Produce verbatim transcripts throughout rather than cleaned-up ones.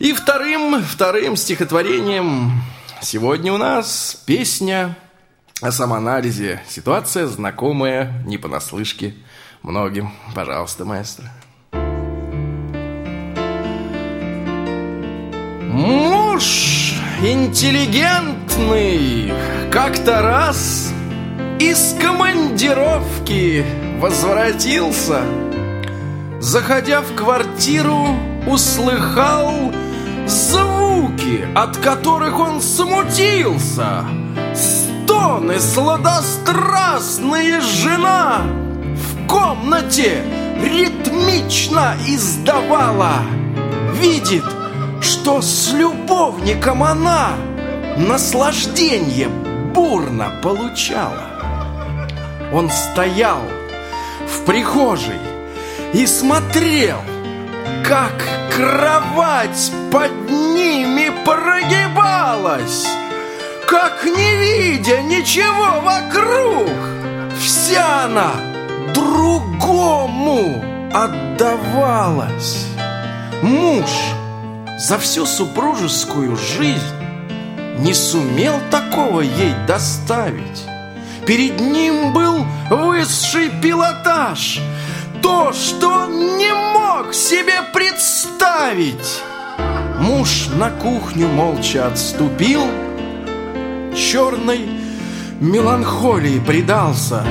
И вторым, вторым стихотворением сегодня у нас песня о самоанализе. Ситуация знакомая не понаслышке многим. Пожалуйста, маэстро. Муж интеллигентный как-то раз из командировки возвратился. Заходя в квартиру, услыхал звуки, от которых он смутился. Стоны сладострастные жена в комнате ритмично издавала. Видит, что с любовником она наслаждение бурно получала. Он стоял в прихожей и смотрел, как кровать под ними прогибалась, как, не видя ничего вокруг, вся она другому отдавалась. Муж за всю супружескую жизнь не сумел такого ей доставить. Перед ним был высший пилотаж, то, что он не мог себе представить. Муж на кухню молча отступил, черной меланхолии предался,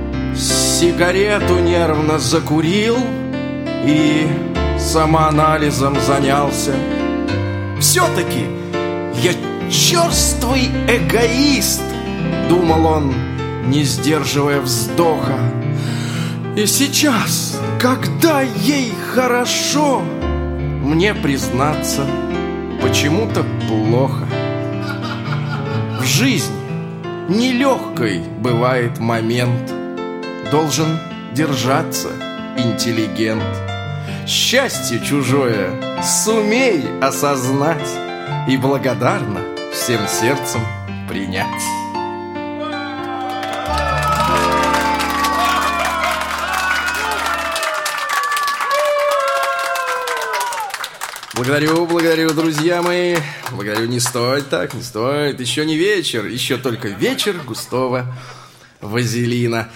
сигарету нервно закурил и самоанализом занялся. Все-таки я черствый эгоист, думал он, не сдерживая вздоха. И сейчас, когда ей хорошо, мне, признаться, почему-то плохо. В жизни нелегкой бывает момент, должен держаться интеллигент. Счастье чужое сумей осознать и благодарно всем сердцем принять. Благодарю, благодарю, друзья мои. Благодарю, не стоит так, не стоит. Еще не вечер, еще только вечер густого вазелина.